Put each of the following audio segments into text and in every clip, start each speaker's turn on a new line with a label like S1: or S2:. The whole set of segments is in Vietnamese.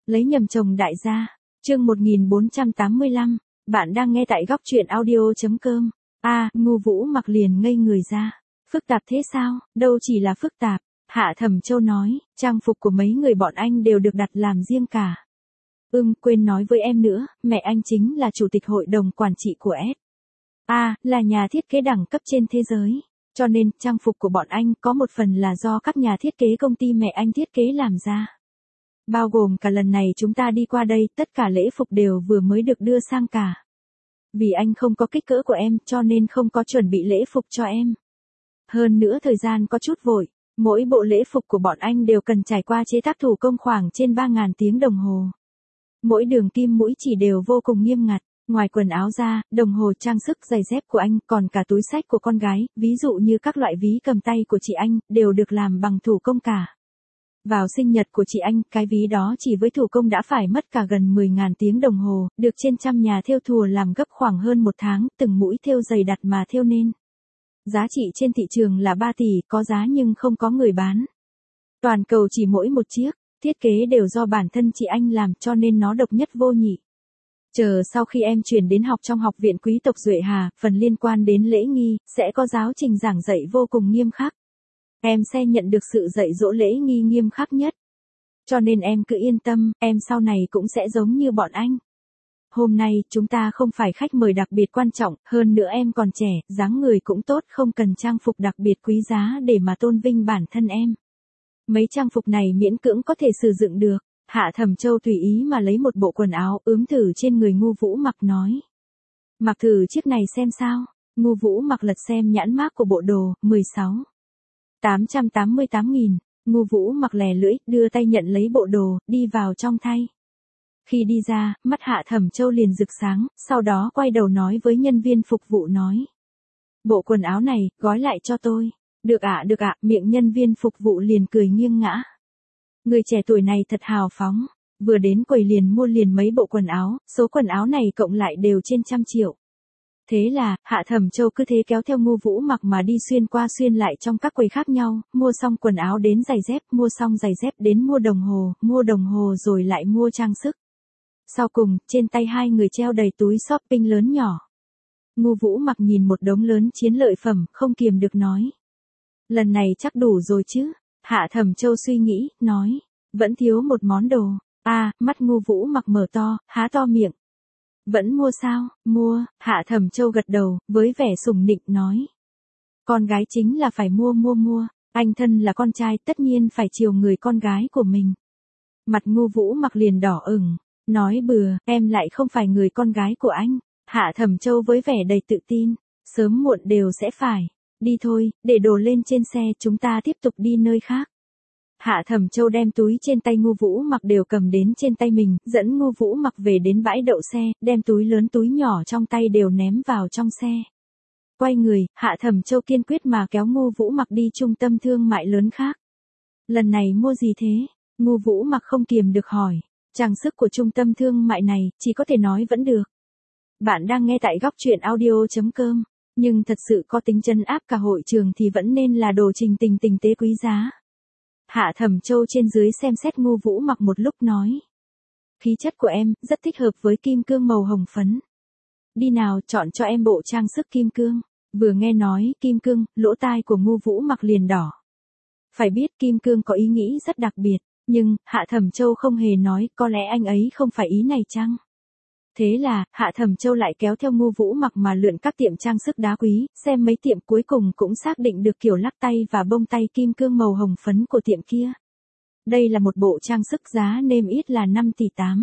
S1: Lấy nhầm chồng đại gia. Chương 1485. Bạn đang nghe tại góc truyện audio.com. Ngô Vũ Mặc liền ngây người ra. Phức tạp thế sao? Đâu chỉ là phức tạp. Hạ Thẩm Châu nói, trang phục của mấy người bọn anh đều được đặt làm riêng cả. Quên nói với em nữa, mẹ anh chính là chủ tịch hội đồng quản trị của là nhà thiết kế đẳng cấp trên thế giới. Cho nên, trang phục của bọn anh có một phần là do các nhà thiết kế công ty mẹ anh thiết kế làm ra. Bao gồm cả lần này chúng ta đi qua đây, tất cả lễ phục đều vừa mới được đưa sang cả. Vì anh không có kích cỡ của em, cho nên không có chuẩn bị lễ phục cho em. Hơn nữa thời gian có chút vội, mỗi bộ lễ phục của bọn anh đều cần trải qua chế tác thủ công khoảng trên 3.000 tiếng đồng hồ. Mỗi đường kim mũi chỉ đều vô cùng nghiêm ngặt. Ngoài quần áo ra, đồng hồ, trang sức, giày dép của anh, còn cả túi xách của con gái, ví dụ như các loại ví cầm tay của chị anh, đều được làm bằng thủ công cả. Vào sinh nhật của chị anh, cái ví đó chỉ với thủ công đã phải mất cả gần 10.000 tiếng đồng hồ, được trên trăm nhà thêu thùa làm gấp khoảng hơn 1 tháng, từng mũi thêu dày đặt mà thêu nên. Giá trị trên thị trường là 3 tỷ, có giá nhưng không có người bán. Toàn cầu chỉ mỗi một chiếc, thiết kế đều do bản thân chị anh làm cho nên nó độc nhất vô nhị. Chờ sau khi em chuyển đến học trong học viện quý tộc Duệ Hà, phần liên quan đến lễ nghi, sẽ có giáo trình giảng dạy vô cùng nghiêm khắc. Em sẽ nhận được sự dạy dỗ lễ nghi nghiêm khắc nhất. Cho nên em cứ yên tâm, em sau này cũng sẽ giống như bọn anh. Hôm nay, chúng ta không phải khách mời đặc biệt quan trọng, hơn nữa em còn trẻ, dáng người cũng tốt, không cần trang phục đặc biệt quý giá để mà tôn vinh bản thân em. Mấy trang phục này miễn cưỡng có thể sử dụng được. Hạ Thẩm Châu tùy ý mà lấy một bộ quần áo ướm thử trên người Ngô Vũ Mặc nói. Mặc thử chiếc này xem sao. Ngô Vũ Mặc lật xem nhãn mác của bộ đồ, 888.000. Ngô Vũ Mặc lè lưỡi, đưa tay nhận lấy bộ đồ, đi vào trong thay. Khi đi ra, mắt Hạ Thẩm Châu liền rực sáng, sau đó quay đầu nói với nhân viên phục vụ nói. Bộ quần áo này, gói lại cho tôi. Được ạ, miệng nhân viên phục vụ liền cười nghiêng ngã. Người trẻ tuổi này thật hào phóng, vừa đến quầy liền mua liền mấy bộ quần áo, số quần áo này cộng lại đều trên 100 triệu. Thế là, Hạ Thẩm Châu cứ thế kéo theo Ngô Vũ Mặc mà đi xuyên qua xuyên lại trong các quầy khác nhau, mua xong quần áo đến giày dép, mua xong giày dép đến mua đồng hồ rồi lại mua trang sức. Sau cùng, trên tay hai người treo đầy túi shopping lớn nhỏ. Ngô Vũ Mặc nhìn một đống lớn chiến lợi phẩm, không kiềm được nói. Lần này chắc đủ rồi chứ? Hạ Thẩm Châu suy nghĩ, nói. Vẫn thiếu một món đồ. Mắt Ngô Vũ Mặc mở to, há to miệng. Vẫn mua sao? Mua. Hạ Thẩm Châu gật đầu, với vẻ sủng nịnh nói. Con gái chính là phải mua. Anh thân là con trai, tất nhiên phải chiều người con gái của mình. Mặt Ngô Vũ Mặc liền đỏ ửng, nói bừa, em lại không phải người con gái của anh. Hạ Thẩm Châu với vẻ đầy tự tin. Sớm muộn đều sẽ phải. Đi thôi, để đồ lên trên xe, chúng ta tiếp tục đi nơi khác. Hạ Thẩm Châu đem túi trên tay Ngô Vũ Mặc đều cầm đến trên tay mình, dẫn Ngô Vũ Mặc về đến bãi đậu xe, đem túi lớn túi nhỏ trong tay đều ném vào trong xe. Quay người, Hạ Thẩm Châu kiên quyết mà kéo Ngô Vũ Mặc đi trung tâm thương mại lớn khác. Lần này mua gì thế? Ngô Vũ Mặc không kiềm được hỏi. Trang sức của trung tâm thương mại này, chỉ có thể nói vẫn được. Bạn đang nghe tại góc truyện audio.com. Nhưng thật sự có tính trấn áp cả hội trường thì vẫn nên là đồ trình tình tế quý giá. Hạ Thẩm Châu trên dưới xem xét Ngô Vũ Mặc một lúc nói. Khí chất của em, rất thích hợp với kim cương màu hồng phấn. Đi nào, chọn cho em bộ trang sức kim cương. Vừa nghe nói kim cương, lỗ tai của Ngô Vũ Mặc liền đỏ. Phải biết kim cương có ý nghĩ rất đặc biệt, nhưng, Hạ Thẩm Châu không hề nói, có lẽ anh ấy không phải ý này chăng? Thế là, Hạ Thẩm Châu lại kéo theo Ngô Vũ Mặc mà lượn các tiệm trang sức đá quý, xem mấy tiệm cuối cùng cũng xác định được kiểu lắc tay và bông tay kim cương màu hồng phấn của tiệm kia. Đây là một bộ trang sức giá niêm yết là 5 tỷ 8.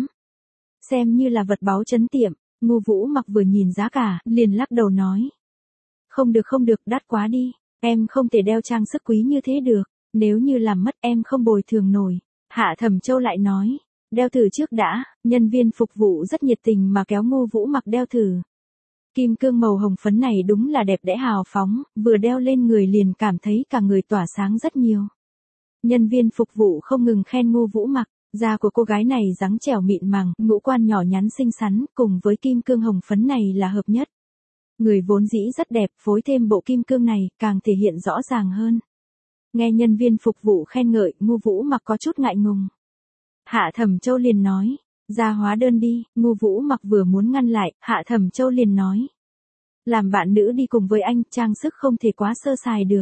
S1: Xem như là vật báu trấn tiệm, Ngô Vũ Mặc vừa nhìn giá cả, liền lắc đầu nói. Không được, đắt quá đi, em không thể đeo trang sức quý như thế được, nếu như làm mất em không bồi thường nổi. Hạ Thẩm Châu lại nói. Đeo thử trước đã, nhân viên phục vụ rất nhiệt tình mà kéo Ngô Vũ Mặc đeo thử. Kim cương màu hồng phấn này đúng là đẹp đẽ hào phóng, vừa đeo lên người liền cảm thấy cả người tỏa sáng rất nhiều. Nhân viên phục vụ không ngừng khen Ngô Vũ Mặc, da của cô gái này rắn trẻo mịn màng, ngũ quan nhỏ nhắn xinh xắn, cùng với kim cương hồng phấn này là hợp nhất. Người vốn dĩ rất đẹp, phối thêm bộ kim cương này, càng thể hiện rõ ràng hơn. Nghe nhân viên phục vụ khen ngợi, Ngô Vũ Mặc có chút ngại ngùng. Hạ Thẩm Châu liền nói, ra hóa đơn đi, Ngô Vũ Mặc vừa muốn ngăn lại, Hạ Thẩm Châu liền nói. Làm bạn nữ đi cùng với anh, trang sức không thể quá sơ sài được.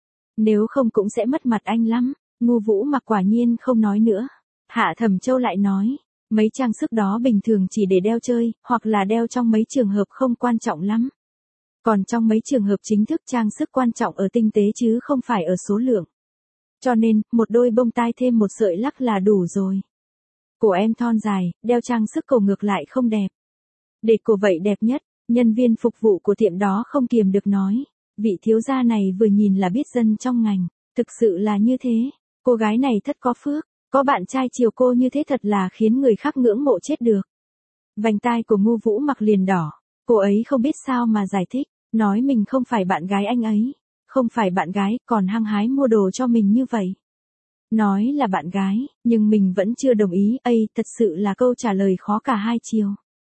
S1: Nếu không cũng sẽ mất mặt anh lắm. Ngô Vũ Mặc quả nhiên không nói nữa. Hạ Thẩm Châu lại nói, mấy trang sức đó bình thường chỉ để đeo chơi, hoặc là đeo trong mấy trường hợp không quan trọng lắm. Còn trong mấy trường hợp chính thức trang sức quan trọng ở tinh tế chứ không phải ở số lượng. Cho nên, một đôi bông tai thêm một sợi lắc là đủ rồi. Cổ em thon dài, đeo trang sức cổ ngược lại không đẹp. Để cổ vậy đẹp nhất, nhân viên phục vụ của tiệm đó không kiềm được nói. Vị thiếu gia này vừa nhìn là biết dân trong ngành, thực sự là như thế. Cô gái này thất có phước, có bạn trai chiều cô như thế thật là khiến người khác ngưỡng mộ chết được. Vành tai của Ngô Vũ Mặc liền đỏ, cô ấy không biết sao mà giải thích, nói mình không phải bạn gái anh ấy, không phải bạn gái, còn hăng hái mua đồ cho mình như vậy. Nói là bạn gái, nhưng mình vẫn chưa đồng ý, thật sự là câu trả lời khó cả hai chiều.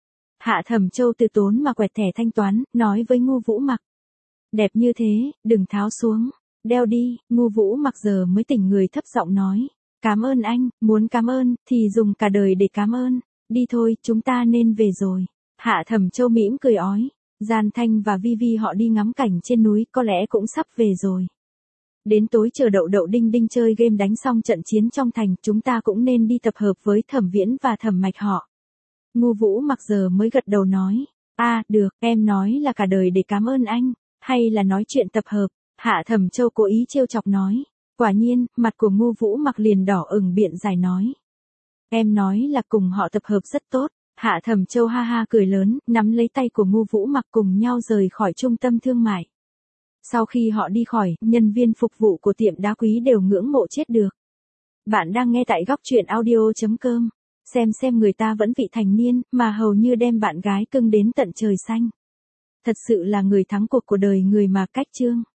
S1: Hạ Thẩm Châu từ tốn mà quẹt thẻ thanh toán, nói với Ngô Vũ Mặc. Đẹp như thế, đừng tháo xuống, đeo đi. Ngô Vũ Mặc giờ mới tỉnh người thấp giọng nói. Cảm ơn anh, muốn cảm ơn, thì dùng cả đời để cảm ơn. Đi thôi, chúng ta nên về rồi. Hạ Thẩm Châu mỉm cười ói. Gian Thanh và Vi Vi họ đi ngắm cảnh trên núi, có lẽ cũng sắp về rồi. Đến tối chờ Đậu Đậu Đinh Đinh chơi game đánh xong trận chiến trong thành, chúng ta cũng nên đi tập hợp với Thẩm Viễn và Thẩm Mạch họ. Ngô Vũ Mặc giờ mới gật đầu nói. Được, em nói là cả đời để cảm ơn anh, hay là nói chuyện tập hợp? Hạ Thẩm Châu cố ý trêu chọc nói. Quả nhiên, mặt của Ngô Vũ Mặc liền đỏ ửng biện giải nói. Em nói là cùng họ tập hợp rất tốt. Hạ Thẩm Châu ha ha cười lớn, nắm lấy tay của Ngô Vũ Mặc cùng nhau rời khỏi trung tâm thương mại. Sau khi họ đi khỏi, nhân viên phục vụ của tiệm đá quý đều ngưỡng mộ chết được. Bạn đang nghe tại góc truyện audio.com. Xem người ta vẫn vị thành niên, mà hầu như đem bạn gái cưng đến tận trời xanh. Thật sự là người thắng cuộc của đời người mà. Cách chương